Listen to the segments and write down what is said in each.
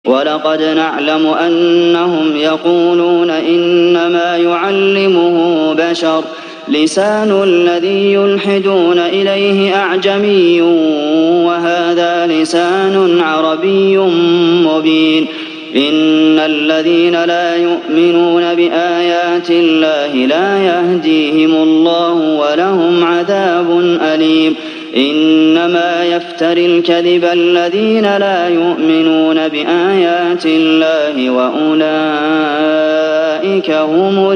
وَلَقَدْ نَعْلَمُ أَنَّهُمْ يَقُولُونَ إِنَّمَا يُعَلِّمُهُ بَشَرٌ ۗ لِّسَانُ الَّذِي يُلْحِدُونَ إِلَيْهِ أَعْجَمِيٌّ وَهَٰذَا لِسَانٌ عَرَبِيٌّ مُّبِينٌ. إِنَّ الَّذِينَ لَا يُؤْمِنُونَ بِآيَاتِ اللَّهِ لَا يَهْدِيهِمُ اللَّهُ وَلَهُمْ عَذَابٌ أَلِيمٌ. إِنَّمَا يَفْتَرِي الْكَذِبَ الَّذِينَ لَا يُؤْمِنُونَ بِآيَاتِ اللَّهِ وَأُولَٰئِكَ هُمُ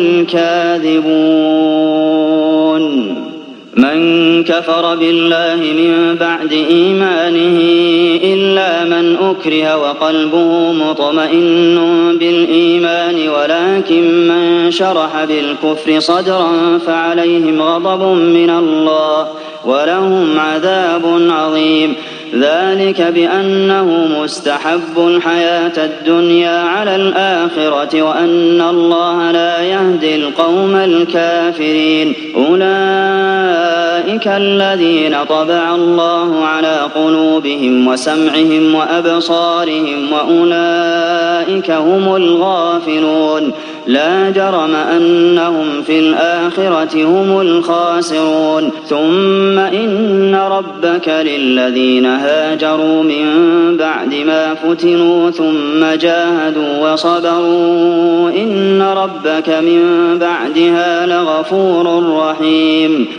الْكَاذِبُونَ. مَن كَفَرَ بِاللَّهِ مِن بَعْدِ إِيمَانِهِ إِلَّا مَنْ أُكْرِهَ وَقَلْبُهُ مُطْمَئِنٌّ بِالْإِيمَانِ وَلَٰكِن مَّن شَرَحَ بِالْكُفْرِ صَدْرًا فَعَلَيْهِمْ غَضَبٌ مِّنَ اللَّهِ وَلَهُمْ عَذَابٌ عَظِيمٌ. ذَٰلِكَ بِأَنَّهُ مُسْتَحَبُّ الْحَيَاةَ الدُّنْيَا عَلَى الْآخِرَةِ وَأَنَّ اللَّهَ لَا يَهْدِي الْقَوْمَ الْكَافِرِينَ. أُولَٰئِكَ الَّذِينَ طَبَعَ اللَّهُ عَلَىٰ قُلُوبِهِمْ وَسَمْعِهِمْ وَأَبْصَارِهِمْ وَأُولَٰئِكَ هُمُ الْغَافِلُونَ. لَا جَرَمَ أَنَّهُمْ فِي الْآخِرَةِ هُمُ الْخَاسِرُونَ. ثُمَّ إِنَّ رَبَّكَ لِلَّذِينَ هَاجَرُوا مِن بَعْدِ مَا فُتِنُوا ثُمَّ جَاهَدُوا وَصَبَرُوا إِنَّ رَبَّكَ مِن بَعْدِهَا لَغَفُورٌ رَّحِيمٌ.